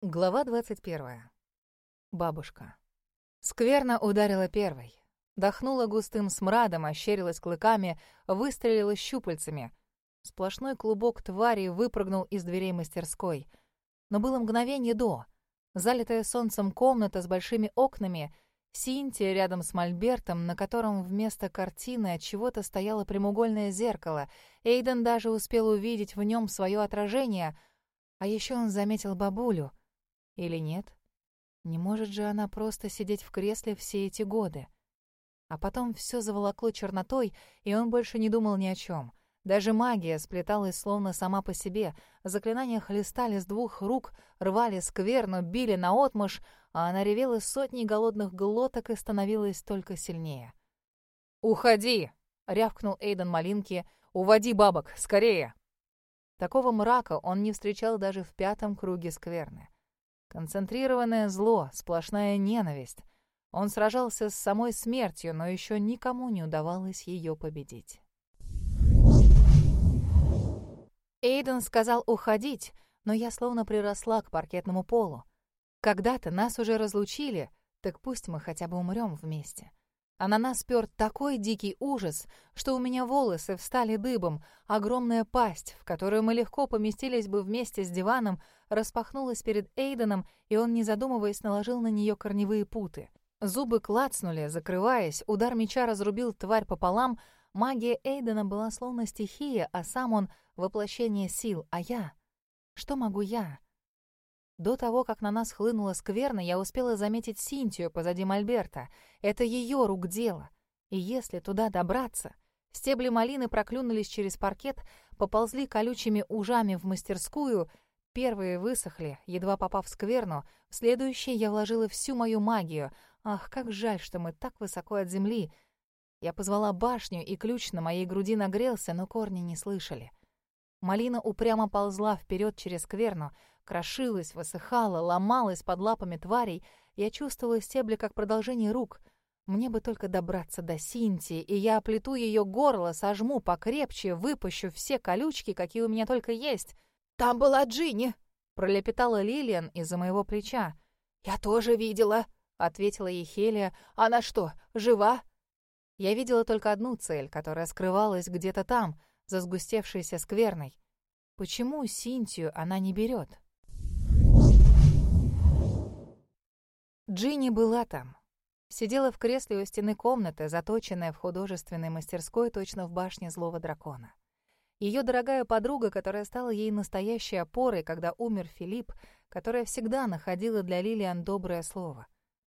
Глава 21. Бабушка. Скверно ударила первой. Дохнула густым смрадом, ощерилась клыками, выстрелила щупальцами. Сплошной клубок твари выпрыгнул из дверей мастерской. Но было мгновение до. Залитая солнцем комната с большими окнами, Синтия рядом с мольбертом, на котором вместо картины от чего-то стояло прямоугольное зеркало. Эйден даже успел увидеть в нем свое отражение, а еще он заметил бабулю. Или нет? Не может же она просто сидеть в кресле все эти годы. А потом все заволокло чернотой, и он больше не думал ни о чем. Даже магия сплеталась словно сама по себе. Заклинания хлестали с двух рук, рвали скверну, били наотмашь, а она ревела сотней голодных глоток и становилась только сильнее. «Уходи!» — рявкнул Эйден Малинке. «Уводи бабок! Скорее!» Такого мрака он не встречал даже в 5-м круге скверны. Концентрированное зло, сплошная ненависть. Он сражался с самой смертью, но еще никому не удавалось ее победить. Эйден сказал уходить, но я словно приросла к паркетному полу. Когда-то нас уже разлучили, так пусть мы хотя бы умрем вместе. А на нас пёр такой дикий ужас, что у меня волосы встали дыбом. Огромная пасть, в которую мы легко поместились бы вместе с диваном, распахнулась перед Эйденом, и он, не задумываясь, наложил на нее корневые путы. Зубы клацнули, закрываясь, удар меча разрубил тварь пополам. Магия Эйдена была словно стихия, а сам он — воплощение сил. А я? Что могу я? До того, как на нас хлынула скверна, я успела заметить Синтию позади мольберта. Это ее рук дело. И если туда добраться... Стебли малины проклюнулись через паркет, поползли колючими ужами в мастерскую. Первые высохли, едва попав в скверну. В следующие я вложила всю мою магию. Ах, как жаль, что мы так высоко от земли. Я позвала башню, и ключ на моей груди нагрелся, но корни не слышали. Малина упрямо ползла вперед через скверну, крошилась, высыхала, ломалась под лапами тварей. Я чувствовала стебли как продолжение рук. Мне бы только добраться до Синтии, и я оплету ее горло, сожму покрепче, выпущу все колючки, какие у меня только есть. «Там была Джинни!» — пролепетала Лилиан из-за моего плеча. «Я тоже видела!» — ответила ей Хелия. «Она что, жива?» Я видела только одну цель, которая скрывалась где-то там, за сгустевшейся скверной. Почему Синтию она не берет? Джинни была там. Сидела в кресле у стены комнаты, заточенная в художественной мастерской точно в башне злого дракона. Ее дорогая подруга, которая стала ей настоящей опорой, когда умер Филипп, которая всегда находила для Лилиан доброе слово.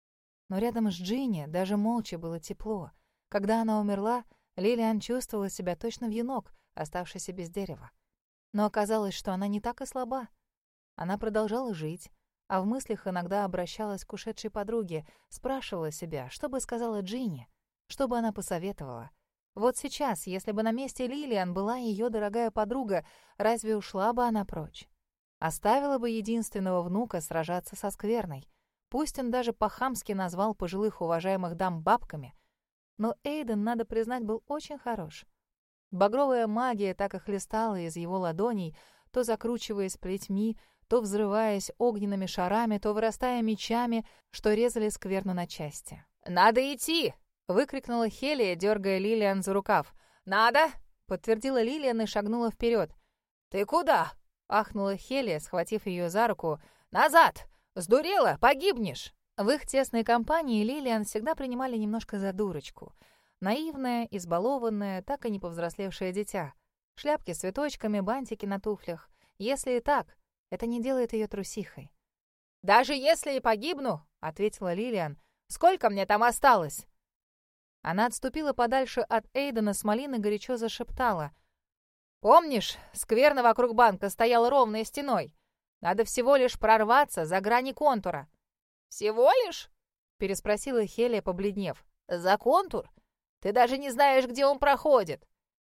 Но рядом с Джинни даже молча было тепло. Когда она умерла, Лилиан чувствовала себя точно вьюнок, оставшийся без дерева. Но оказалось, что она не так и слаба. Она продолжала жить, а в мыслях иногда обращалась к ушедшей подруге, спрашивала себя, что бы сказала Джинни, что бы она посоветовала. Вот сейчас, если бы на месте Лилиан была ее дорогая подруга, разве ушла бы она прочь? Оставила бы единственного внука сражаться со скверной. Пусть он даже по-хамски назвал пожилых уважаемых дам бабками. Но Эйден, надо признать, был очень хорош. Багровая магия так и хлестала из его ладоней, то закручиваясь плетьми, то взрываясь огненными шарами, то вырастая мечами, что резали скверну на части. «Надо идти!» — выкрикнула Хелия, дергая Лилиан за рукав. «Надо!» — подтвердила Лилиан и шагнула вперед. «Ты куда?» — ахнула Хелия, схватив ее за руку. «Назад! Сдурела! Погибнешь!» В их тесной компании Лилиан всегда принимали немножко за дурочку. Наивное, избалованное, так и не повзрослевшее дитя. Шляпки с цветочками, бантики на туфлях. Если и так, это не делает ее трусихой. «Даже если и погибну», — ответила Лилиан, — «сколько мне там осталось?» Она отступила подальше от Эйдена с малины, горячо зашептала. «Помнишь, скверна вокруг банка стояла ровной стеной? Надо всего лишь прорваться за грани контура». «Всего лишь?» — переспросила Хелия, побледнев. «За контур? Ты даже не знаешь, где он проходит».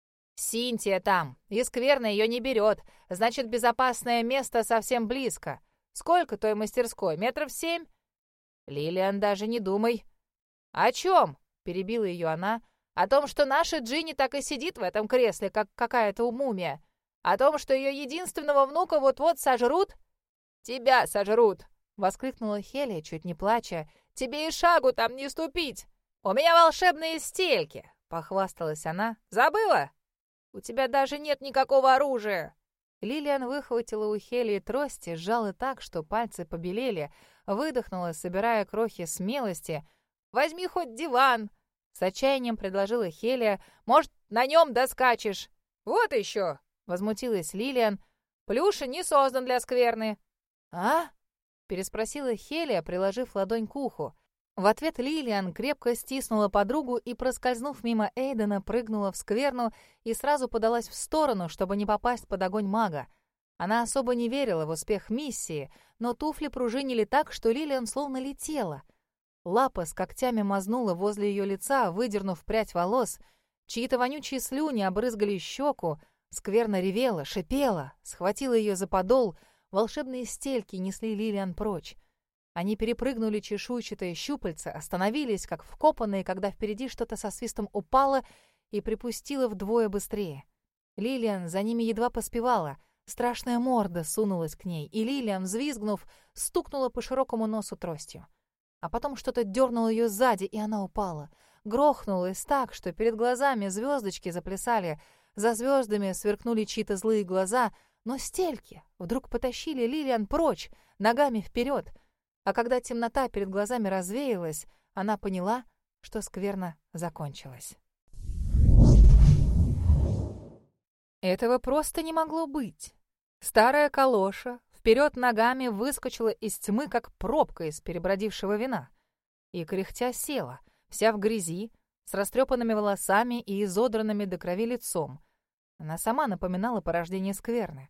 «Синтия там, и скверна ее не берет, значит, безопасное место совсем близко. Сколько той мастерской? 7 метров? Лилиан, даже не думай». «О чем?» — перебила ее она. «О том, что наша Джинни так и сидит в этом кресле, как какая-то мумия. О том, что ее единственного внука вот-вот сожрут?» «Тебя сожрут», — воскликнула Хелия, чуть не плача. «Тебе и шагу там не ступить! У меня волшебные стельки!» — похвасталась она. «Забыла? У тебя даже нет никакого оружия!» Лилиан выхватила у Хелии трость и сжала так, что пальцы побелели, выдохнула, собирая крохи смелости. «Возьми хоть диван!» — с отчаянием предложила Хелия. «Может, на нем доскачешь?» «Вот еще!» — возмутилась Лилиан. «Плюша не создан для скверны». «А?» — переспросила Хелия, приложив ладонь к уху. В ответ Лилиан крепко стиснула подругу и, проскользнув мимо Эйдена, прыгнула в скверну и сразу подалась в сторону, чтобы не попасть под огонь мага. Она особо не верила в успех миссии, но туфли пружинили так, что Лилиан словно летела. Лапа с когтями мазнула возле ее лица, выдернув прядь волос. Чьи-то вонючие слюни обрызгали щеку. Скверно ревела, шипела, схватила ее за подол. Волшебные стельки несли Лилиан прочь. Они перепрыгнули чешуйчатые щупальца, остановились, как вкопанные, когда впереди что-то со свистом упало и припустило вдвое быстрее. Лилиан за ними едва поспевала. Страшная морда сунулась к ней, и Лилиан, взвизгнув, стукнула по широкому носу тростью. А потом что-то дернуло ее сзади, и она упала. Грохнулась так, что перед глазами звездочки заплясали. За звездами сверкнули чьи-то злые глаза, но стельки вдруг потащили Лилиан прочь, ногами вперед. А когда темнота перед глазами развеялась, она поняла, что скверно закончилась. Этого просто не могло быть. Старая калоша вперед ногами выскочила из тьмы, как пробка из перебродившего вина. И кряхтя села, вся в грязи, с растрепанными волосами и изодранными до крови лицом. Она сама напоминала порождение скверны.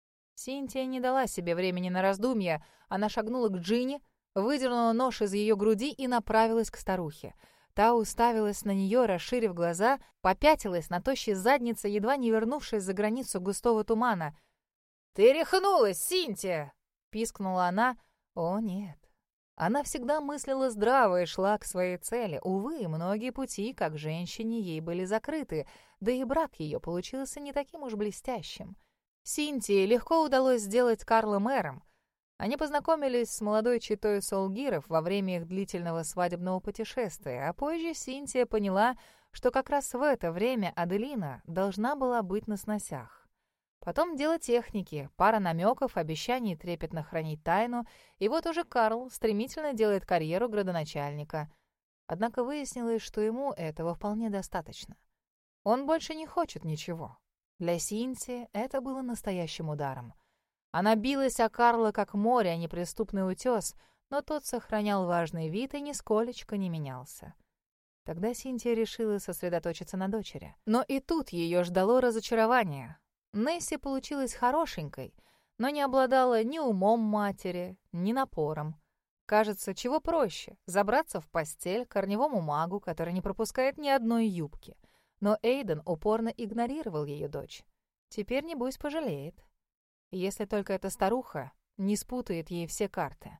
Синтия не дала себе времени на раздумья. Она шагнула к Джинни, выдернула нож из ее груди и направилась к старухе. Та уставилась на нее, расширив глаза, попятилась на тощей заднице, едва не вернувшись за границу густого тумана. «Ты рехнулась, Синтия!» — пискнула она. О, нет. Она всегда мыслила здраво и шла к своей цели. Увы, многие пути, как женщине, ей были закрыты, да и брак ее получился не таким уж блестящим. Синтии легко удалось сделать Карла мэром. Они познакомились с молодой четой Солгиров во время их длительного свадебного путешествия, а позже Синтия поняла, что как раз в это время Аделина должна была быть на сносях. Потом дело техники, пара намеков, обещаний трепетно хранить тайну, и вот уже Карл стремительно делает карьеру градоначальника. Однако выяснилось, что ему этого вполне достаточно. Он больше не хочет ничего. Для Синтии это было настоящим ударом. Она билась о Карла как море, а не преступный утес, но тот сохранял важный вид и нисколечко не менялся. Тогда Синтия решила сосредоточиться на дочери. Но и тут ее ждало разочарование. Несси получилась хорошенькой, но не обладала ни умом матери, ни напором. Кажется, чего проще — забраться в постель к корневому магу, который не пропускает ни одной юбки. Но Эйден упорно игнорировал ее дочь. Теперь, небось, пожалеет. Если только эта старуха не спутает ей все карты.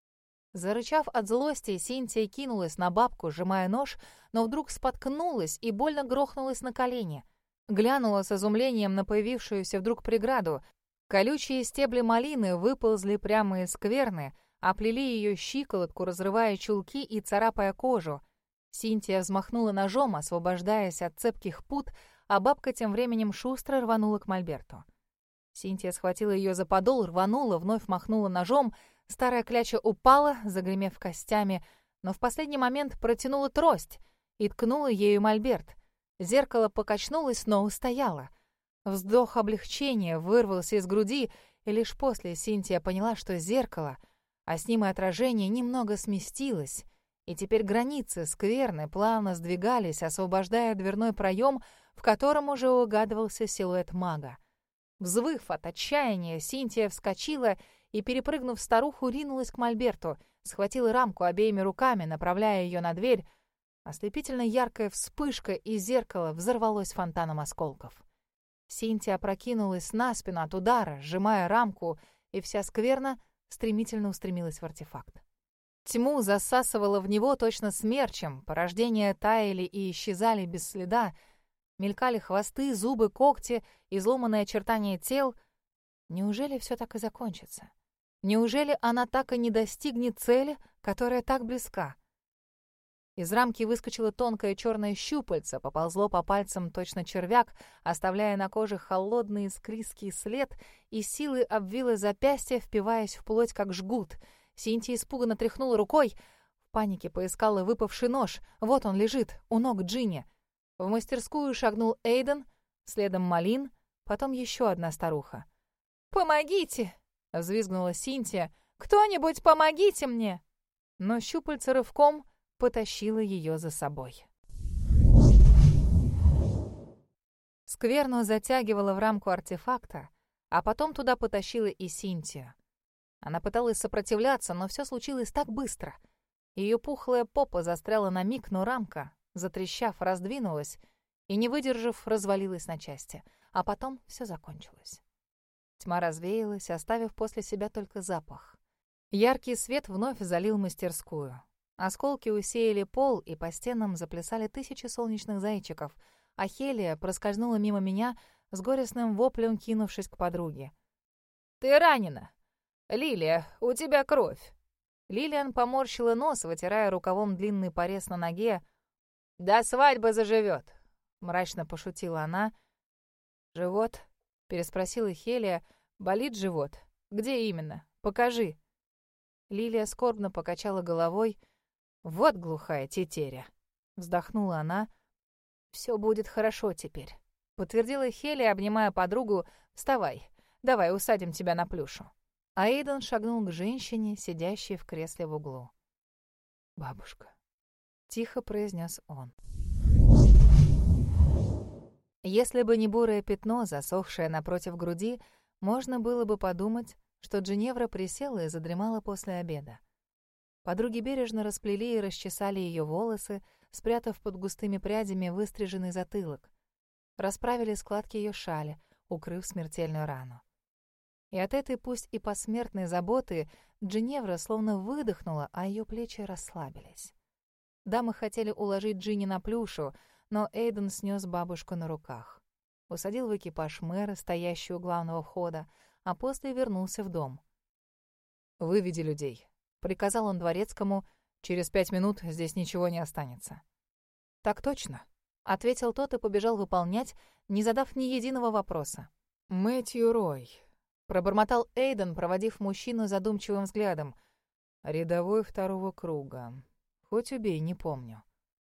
Зарычав от злости, Синтия кинулась на бабку, сжимая нож, но вдруг споткнулась и больно грохнулась на колени. Глянула с изумлением на появившуюся вдруг преграду. Колючие стебли малины выползли прямо из скверны, оплели ее щиколотку, разрывая чулки и царапая кожу. Синтия взмахнула ножом, освобождаясь от цепких пут, а бабка тем временем шустро рванула к мольберту. Синтия схватила ее за подол, рванула, вновь махнула ножом. Старая кляча упала, загремев костями, но в последний момент протянула трость и ткнула ею мольберт. Зеркало покачнулось, но устояло. Вздох облегчения вырвался из груди, и лишь после Синтия поняла, что зеркало, а с ним и отражение, немного сместилось, и теперь границы скверны плавно сдвигались, освобождая дверной проем, в котором уже угадывался силуэт мага. Взвыв от отчаяния, Синтия вскочила и, перепрыгнув старуху, ринулась к мольберту, схватила рамку обеими руками, направляя ее на дверь. Ослепительно яркая вспышка, и зеркало взорвалось фонтаном осколков. Синтия опрокинулась на спину от удара, сжимая рамку, и вся скверна стремительно устремилась в артефакт. Тьму засасывало в него точно смерчем, порождения таяли и исчезали без следа, мелькали хвосты, зубы, когти, изломанные очертания тел. Неужели все так и закончится? Неужели она так и не достигнет цели, которая так близка? Из рамки выскочило тонкое черное щупальце, поползло по пальцам точно червяк, оставляя на коже холодный склизкий след, и силой обвило запястье, впиваясь в плоть, как жгут. Синтия испуганно тряхнула рукой, в панике поискала выпавший нож. Вот он лежит, у ног Джинни. В мастерскую шагнул Эйден, следом Малин, потом еще одна старуха. «Помогите!» — взвизгнула Синтия. «Кто-нибудь, помогите мне!» Но щупальце рывком потащила ее за собой. Скверну затягивала в рамку артефакта, а потом туда потащила и Синтию. Она пыталась сопротивляться, но все случилось так быстро. Ее пухлая попа застряла на миг, но рамка, затрещав, раздвинулась и, не выдержав, развалилась на части. А потом все закончилось. Тьма развеялась, оставив после себя только запах. Яркий свет вновь залил мастерскую. Осколки усеяли пол, и по стенам заплясали тысячи солнечных зайчиков, а Хелия проскользнула мимо меня с горестным воплем, кинувшись к подруге. «Ты ранена! Лилия, у тебя кровь!» Лилиан поморщила нос, вытирая рукавом длинный порез на ноге. «До свадьбы заживет!» — мрачно пошутила она. «Живот?» — переспросила Хелия. «Болит живот? Где именно? Покажи!» Лилия скорбно покачала головой. «Вот глухая тетеря!» — вздохнула она. «Все будет хорошо теперь», — подтвердила Хелия, обнимая подругу. «Вставай, давай усадим тебя на плюшу». А Эйден шагнул к женщине, сидящей в кресле в углу. «Бабушка», — тихо произнес он. Если бы не бурое пятно, засохшее напротив груди, можно было бы подумать, что Джиневра присела и задремала после обеда. Подруги бережно расплели и расчесали ее волосы, спрятав под густыми прядями выстриженный затылок. Расправили складки ее шали, укрыв смертельную рану. И от этой, пусть и посмертной заботы, Джиневра словно выдохнула, а ее плечи расслабились. Дамы хотели уложить Джинни на плюшу, но Эйден снес бабушку на руках. Усадил в экипаж мэра, стоящий у главного входа, а после вернулся в дом. «Выведи людей», — приказал он дворецкому. «Через 5 минут здесь ничего не останется». «Так точно», — ответил тот и побежал выполнять, не задав ни единого вопроса. «Мэтью Рой», — пробормотал Эйден, проводив мужчину задумчивым взглядом. «Рядовой 2-го круга. Хоть убей, не помню».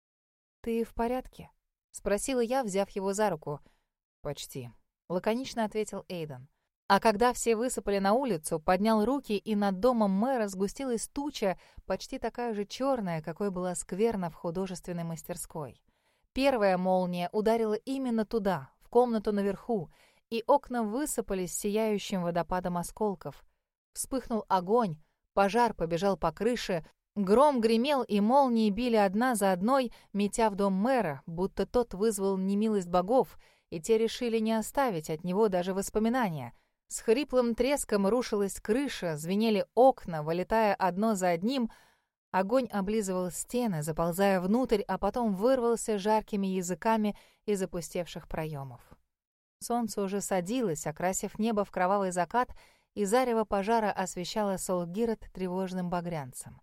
«Ты в порядке?» — спросила я, взяв его за руку. «Почти», — лаконично ответил Эйден. А когда все высыпали на улицу, поднял руки, и над домом мэра сгустилась туча, почти такая же черная, какой была скверна в художественной мастерской. Первая молния ударила именно туда, в комнату наверху, и окна высыпались сияющим водопадом осколков. Вспыхнул огонь, пожар побежал по крыше, гром гремел, и молнии били одна за одной, метя в дом мэра, будто тот вызвал немилость богов, и те решили не оставить от него даже воспоминания. С хриплым треском рушилась крыша, звенели окна, вылетая одно за одним. Огонь облизывал стены, заползая внутрь, а потом вырвался жаркими языками из опустевших проемов. Солнце уже садилось, окрасив небо в кровавый закат, и зарево пожара освещало Солгирот тревожным багрянцем.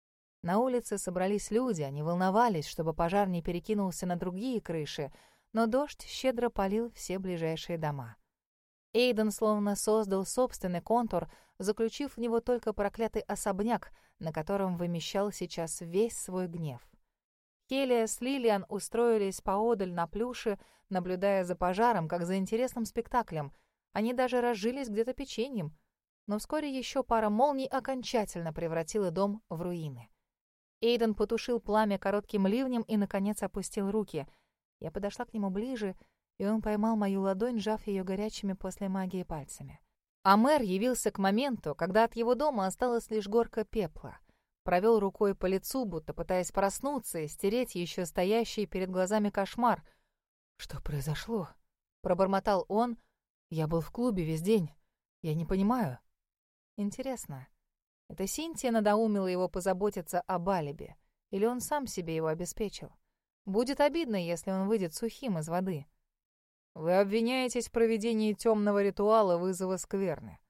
На улице собрались люди, они волновались, чтобы пожар не перекинулся на другие крыши, но дождь щедро полил все ближайшие дома. Эйден словно создал собственный контур, заключив в него только проклятый особняк, на котором вымещал сейчас весь свой гнев. Хелия с Лилиан устроились поодаль на плюше, наблюдая за пожаром, как за интересным спектаклем. Они даже разжились где-то печеньем. Но вскоре еще пара молний окончательно превратила дом в руины. Эйден потушил пламя коротким ливнем и, наконец, опустил руки. Я подошла к нему ближе, и он поймал мою ладонь, сжав ее горячими после магии пальцами. А мэр явился к моменту, когда от его дома осталась лишь горка пепла. Провел рукой по лицу, будто пытаясь проснуться и стереть еще стоящий перед глазами кошмар. «Что произошло?» — пробормотал он. «Я был в клубе весь день. Я не понимаю». Интересно, это Синтия надоумила его позаботиться об алиби, или он сам себе его обеспечил? Будет обидно, если он выйдет сухим из воды. «Вы обвиняетесь в проведении темного ритуала вызова скверны»,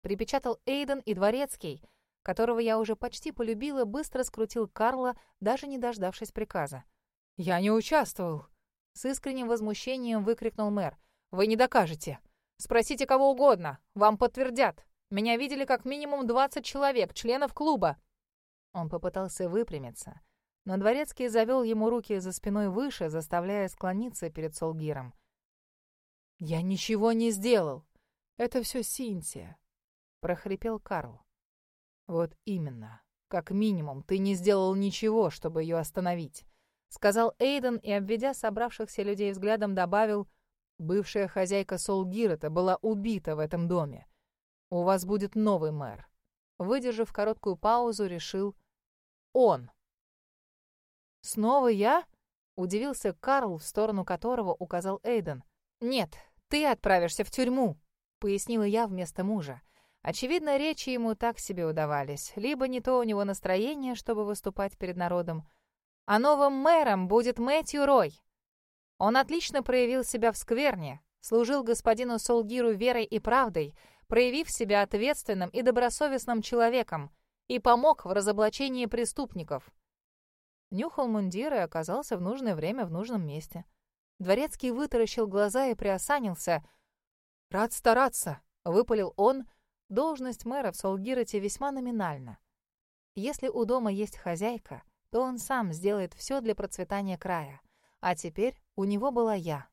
припечатал Эйден, и Дворецкий, которого я уже почти полюбила, быстро скрутил Карла, даже не дождавшись приказа. «Я не участвовал!» — с искренним возмущением выкрикнул мэр. «Вы не докажете! Спросите кого угодно, вам подтвердят! Меня видели как минимум 20 человек, членов клуба!» Он попытался выпрямиться, но Дворецкий завел ему руки за спиной выше, заставляя склониться перед Солгиром. «Я ничего не сделал! Это все Синтия!» — прохрипел Карл. «Вот именно. Как минимум, ты не сделал ничего, чтобы ее остановить», — сказал Эйден и, обведя собравшихся людей взглядом, добавил: «Бывшая хозяйка Солгирета была убита в этом доме. У вас будет новый мэр». Выдержав короткую паузу, решил он. «Снова я?» — удивился Карл, в сторону которого указал Эйден. «Нет, ты отправишься в тюрьму», — пояснила я вместо мужа. Очевидно, речи ему так себе удавались. Либо не то у него настроение, чтобы выступать перед народом. А новым мэром будет Мэтью Рой. Он отлично проявил себя в скверне, служил господину Солгиру верой и правдой, проявив себя ответственным и добросовестным человеком, и помог в разоблачении преступников. Нюхал мундир и оказался в нужное время в нужном месте. Дворецкий вытаращил глаза и приосанился. «Рад стараться», — выпалил он. Должность мэра в Солгирете весьма номинальна. Если у дома есть хозяйка, то он сам сделает все для процветания края. А теперь у него была я.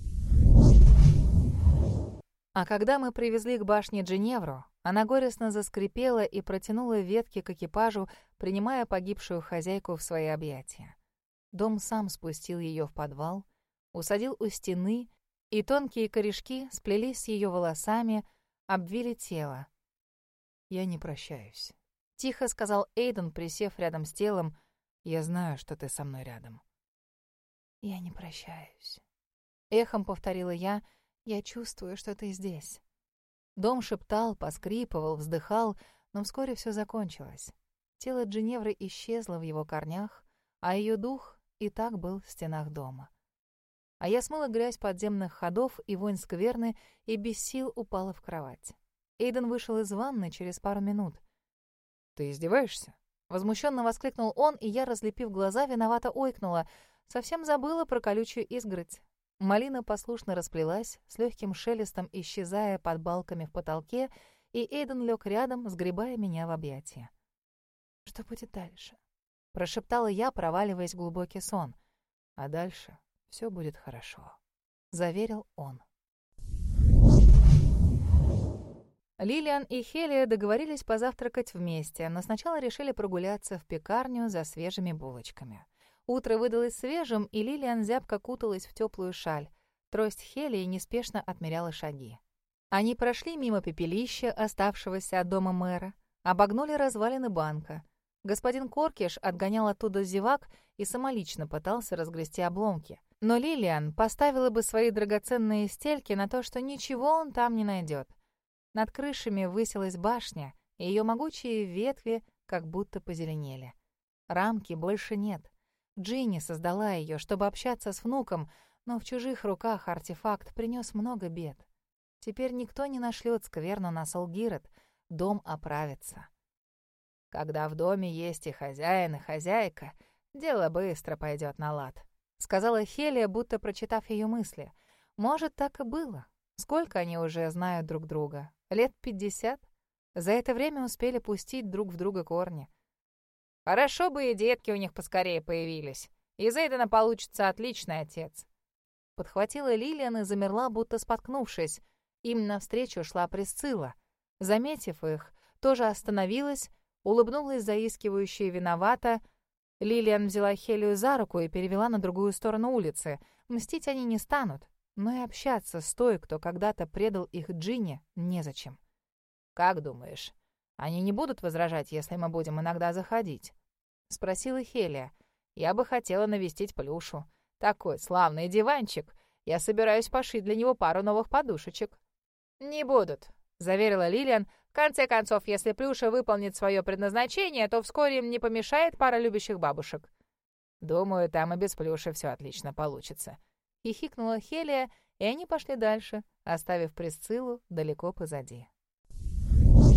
А когда мы привезли к башне Джиневру, она горестно заскрипела и протянула ветки к экипажу, принимая погибшую хозяйку в свои объятия. Дом сам спустил ее в подвал, усадил у стены, и тонкие корешки сплелись с ее волосами, обвили тело. «Я не прощаюсь», — тихо сказал Эйден, присев рядом с телом. «Я знаю, что ты со мной рядом». «Я не прощаюсь», — эхом повторила я. «Я чувствую, что ты здесь». Дом шептал, поскрипывал, вздыхал, но вскоре все закончилось. Тело Джиневры исчезло в его корнях, а ее дух и так был в стенах дома. А я смыла грязь подземных ходов и вонь скверны и без сил упала в кровать. Эйден вышел из ванны через пару минут. «Ты издеваешься?» — возмущенно воскликнул он, и я, разлепив глаза, виновато ойкнула. Совсем забыла про колючую изгородь. Малина послушно расплелась, с легким шелестом исчезая под балками в потолке, и Эйден лег рядом, сгребая меня в объятия. «Что будет дальше?» — прошептала я, проваливаясь в глубокий сон. «А дальше все будет хорошо», — заверил он. Лилиан и Хелия договорились позавтракать вместе, но сначала решили прогуляться в пекарню за свежими булочками. Утро выдалось свежим, и Лилиан зябко куталась в теплую шаль. Трость Хелии неспешно отмеряла шаги. Они прошли мимо пепелища, оставшегося от дома мэра, обогнули развалины банка. Господин Коркиш отгонял оттуда зевак и самолично пытался разгрести обломки. Но Лилиан поставила бы свои драгоценные стельки на то, что ничего он там не найдет. Над крышами высилась башня, и ее могучие ветви как будто позеленели. Рамки больше нет. Джинни создала ее, чтобы общаться с внуком, но в чужих руках артефакт принес много бед. Теперь никто не нашлет скверну на Солгирет, дом оправится. «Когда в доме есть и хозяин, и хозяйка, дело быстро пойдет на лад», — сказала Хелия, будто прочитав ее мысли. «Может, так и было. Сколько они уже знают друг друга? Лет 50? За это время успели пустить друг в друга корни. Хорошо бы и детки у них поскорее появились. Из Эйдена получится отличный отец». Подхватила Лилиан и замерла, будто споткнувшись. Им навстречу шла Присцилла. Заметив их, тоже остановилась, улыбнулась заискивающе и виновата. Лилиан взяла Хелию за руку и перевела на другую сторону улицы. Мстить они не станут, но и общаться с той, кто когда-то предал их Джинни, незачем. «Как думаешь, они не будут возражать, если мы будем иногда заходить?» — спросила Хелия. «Я бы хотела навестить Плюшу. Такой славный диванчик. Я собираюсь пошить для него пару новых подушечек». «Не будут», — заверила Лилиан. «В конце концов, если Плюша выполнит свое предназначение, то вскоре им не помешает пара любящих бабушек». «Думаю, там и без Плюши все отлично получится», — хихикнула Хелия, и они пошли дальше, оставив Присциллу далеко позади.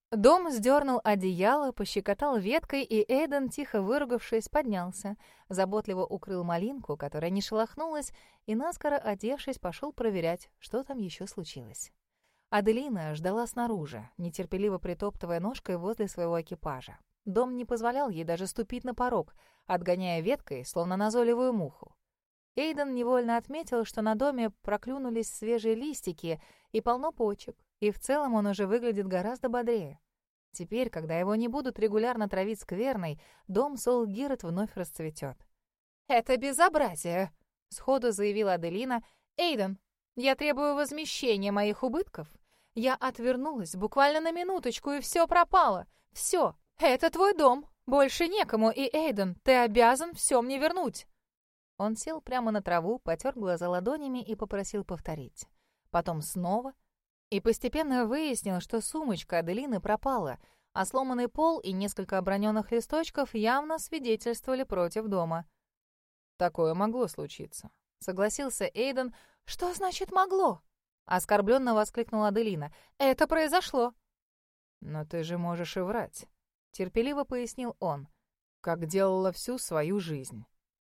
Дом сдернул одеяло, пощекотал веткой, и Эйден, тихо выругавшись, поднялся, заботливо укрыл малинку, которая не шелохнулась, и, наскоро одевшись, пошел проверять, что там еще случилось. Аделина ждала снаружи, нетерпеливо притоптывая ножкой возле своего экипажа. Дом не позволял ей даже ступить на порог, отгоняя веткой, словно назойливую муху. Эйден невольно отметил, что на доме проклюнулись свежие листики и полно почек, и в целом он уже выглядит гораздо бодрее. Теперь, когда его не будут регулярно травить скверной, дом Сол-Гирет вновь расцветет. «Это безобразие!» — сходу заявила Аделина. «Эйден, я требую возмещения моих убытков. Я отвернулась буквально на минуточку, и все пропало. Все. Это твой дом. Больше некому, и, Эйден, ты обязан все мне вернуть». Он сел прямо на траву, потер глаза ладонями и попросил повторить. Потом снова. И постепенно выяснил, что сумочка Аделины пропала, а сломанный пол и несколько оброненных листочков явно свидетельствовали против дома. «Такое могло случиться», — согласился Эйден. «Что значит «могло»?» — оскорбленно воскликнула Аделина. «Это произошло». «Но ты же можешь и врать», — терпеливо пояснил он, «как делала всю свою жизнь».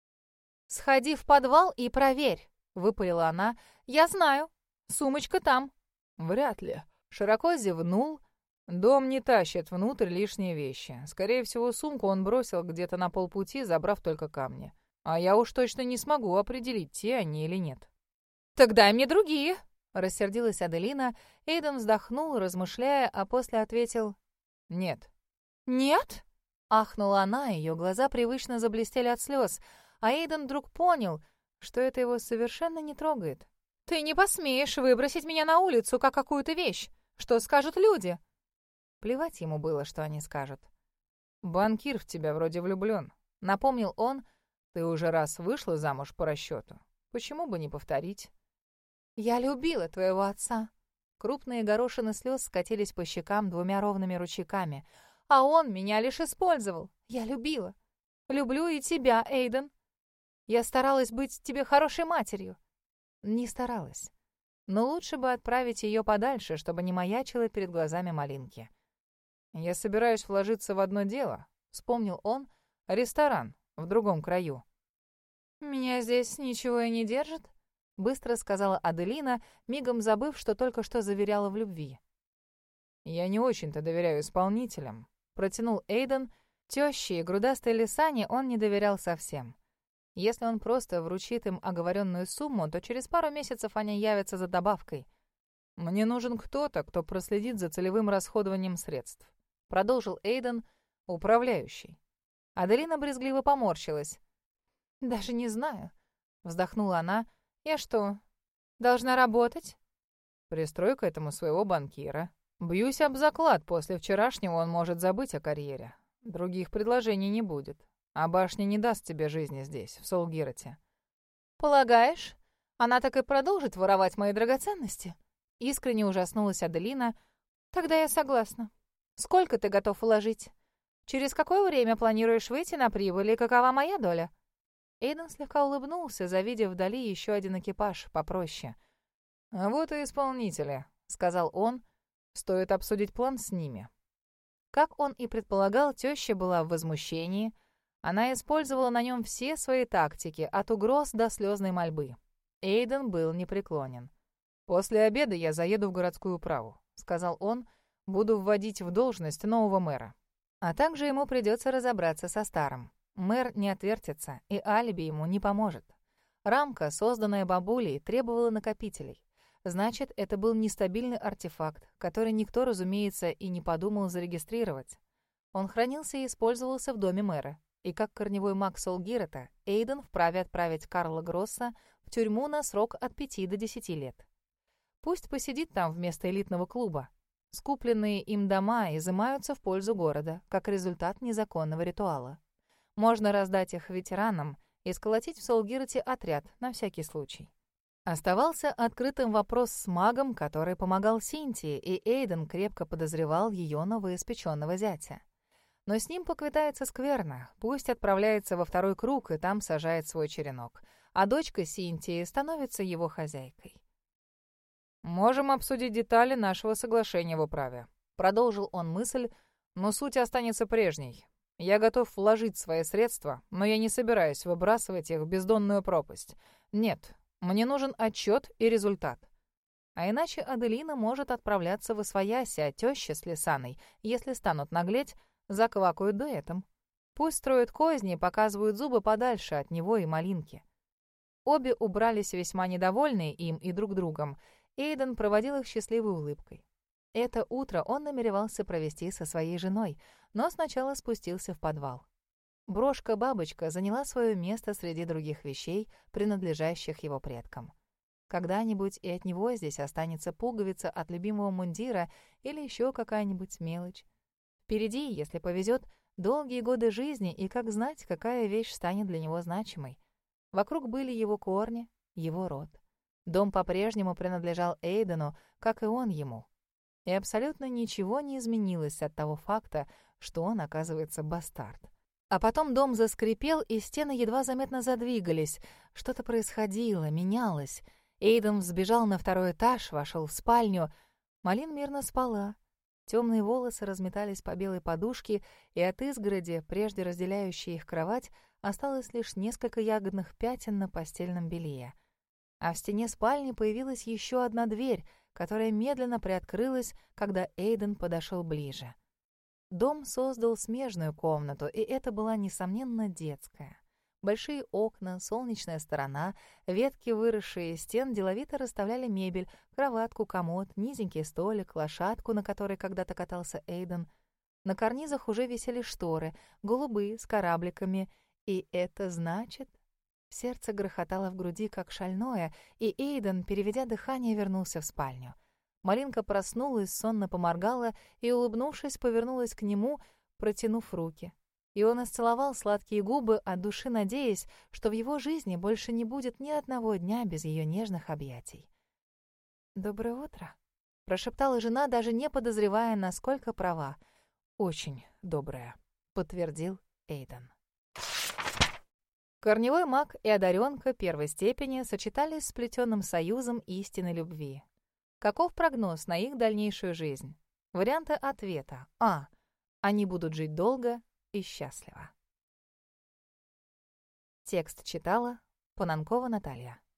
«Сходи в подвал и проверь», — выпалила она. «Я знаю. Сумочка там». «Вряд ли». Широко зевнул. Дом не тащит внутрь лишние вещи. Скорее всего, сумку он бросил где-то на полпути, забрав только камни. А я уж точно не смогу определить, те они или нет. «Тогда дай мне другие», — рассердилась Аделина. Эйден вздохнул, размышляя, а после ответил «нет». «Нет?» — ахнула она, ее глаза привычно заблестели от слез. А Эйден вдруг понял, что это его совершенно не трогает. «Ты не посмеешь выбросить меня на улицу, как какую-то вещь. Что скажут люди?» Плевать ему было, что они скажут. «Банкир в тебя вроде влюблён», — напомнил он. «Ты уже раз вышла замуж по расчёту. Почему бы не повторить?» «Я любила твоего отца». Крупные горошины слез скатились по щекам двумя ровными ручейками. «А он меня лишь использовал. Я любила. Люблю и тебя, Эйден. Я старалась быть тебе хорошей матерью». Не старалась. Но лучше бы отправить ее подальше, чтобы не маячила перед глазами малинки. «Я собираюсь вложиться в одно дело», — вспомнил он, — «ресторан в другом краю». «Меня здесь ничего и не держит», — быстро сказала Аделина, мигом забыв, что только что заверяла в любви. «Я не очень-то доверяю исполнителям», — протянул Эйден. Тёще и грудастой Лисане он не доверял совсем. Если он просто вручит им оговоренную сумму, то через пару месяцев они явятся за добавкой. «Мне нужен кто-то, кто проследит за целевым расходованием средств», — продолжил Эйден, — «управляющий». Аделина брезгливо поморщилась. «Даже не знаю», — вздохнула она. «Я что, должна работать?» «Пристрой к этому своего банкира. Бьюсь об заклад, после вчерашнего он может забыть о карьере. Других предложений не будет. А башня не даст тебе жизни здесь, в Сол-Гирете». «Полагаешь, она так и продолжит воровать мои драгоценности?» Искренне ужаснулась Аделина. «Тогда я согласна. Сколько ты готов вложить? Через какое время планируешь выйти на прибыль, и какова моя доля?» Эйден слегка улыбнулся, завидев вдали еще один экипаж, попроще. «А вот и исполнители», — сказал он. «Стоит обсудить план с ними». Как он и предполагал, теща была в возмущении. Она использовала на нем все свои тактики, от угроз до слезной мольбы. Эйден был непреклонен. «После обеда я заеду в городскую управу», — сказал он. «Буду вводить в должность нового мэра. А также ему придется разобраться со старым. Мэр не отвертится, и алиби ему не поможет. Рамка, созданная бабулей, требовала накопителей. Значит, это был нестабильный артефакт, который никто, разумеется, и не подумал зарегистрировать. Он хранился и использовался в доме мэра. И как корневой маг Сол-Гирета, Эйден вправе отправить Карла Гросса в тюрьму на срок от 5 до 10 лет. Пусть посидит там вместо элитного клуба. Скупленные им дома изымаются в пользу города, как результат незаконного ритуала. Можно раздать их ветеранам и сколотить в Сол-Гирете отряд на всякий случай. Оставался открытым вопрос с магом, который помогал Синтии, и Эйден крепко подозревал ее новоиспеченного зятя. Но с ним поквитается скверно, пусть отправляется во второй круг и там сажает свой черенок, а дочка Синтии становится его хозяйкой. «Можем обсудить детали нашего соглашения в управе», — Продолжил он мысль, но суть останется прежней. Я готов вложить свои средства, но я не собираюсь выбрасывать их в бездонную пропасть. Нет, мне нужен отчет и результат. А иначе Аделина может отправляться в освояси, а теща с Лисаной, если станут наглеть, заквакают дуэтом. Пусть строят козни и показывают зубы подальше от него и Малинки. Обе убрались весьма недовольные им и друг другом. Эйден проводил их счастливой улыбкой. Это утро он намеревался провести со своей женой, но сначала спустился в подвал. Брошка-бабочка заняла свое место среди других вещей, принадлежащих его предкам. Когда-нибудь и от него здесь останется пуговица от любимого мундира или еще какая-нибудь мелочь. Впереди, если повезет, долгие годы жизни, и как знать, какая вещь станет для него значимой. Вокруг были его корни, его род. Дом по-прежнему принадлежал Эйдену, как и он ему. И абсолютно ничего не изменилось от того факта, что он, оказывается, бастард. А потом дом заскрипел, и стены едва заметно задвигались. Что-то происходило, менялось. Эйден взбежал на второй этаж, вошел в спальню. Малин мирно спала. Темные волосы разметались по белой подушке, и от изгороди, прежде разделяющей их кровать, осталось лишь несколько ягодных пятен на постельном белье. А в стене спальни появилась еще одна дверь, которая медленно приоткрылась, когда Эйден подошел ближе. Дом создал смежную комнату, и это была, несомненно, детская. Большие окна, солнечная сторона, ветки, выросшие из стен, деловито расставляли мебель, кроватку, комод, низенький столик, лошадку, на которой когда-то катался Эйден. На карнизах уже висели шторы, голубые, с корабликами. И это значит... Сердце грохотало в груди, как шальное, и Эйден, переведя дыхание, вернулся в спальню. Малинка проснулась, сонно поморгала и, улыбнувшись, повернулась к нему, протянув руки. И он исцеловал сладкие губы, от души надеясь, что в его жизни больше не будет ни одного дня без ее нежных объятий. «Доброе утро», — прошептала жена, даже не подозревая, насколько права. «Очень доброе», — подтвердил Эйден. Корневой маг и одаренка первой степени сочетались с сплетенным союзом истинной любви. Каков прогноз на их дальнейшую жизнь? Варианты ответа. А. Они будут жить долго и счастливо. Текст читала Пананкова Наталья.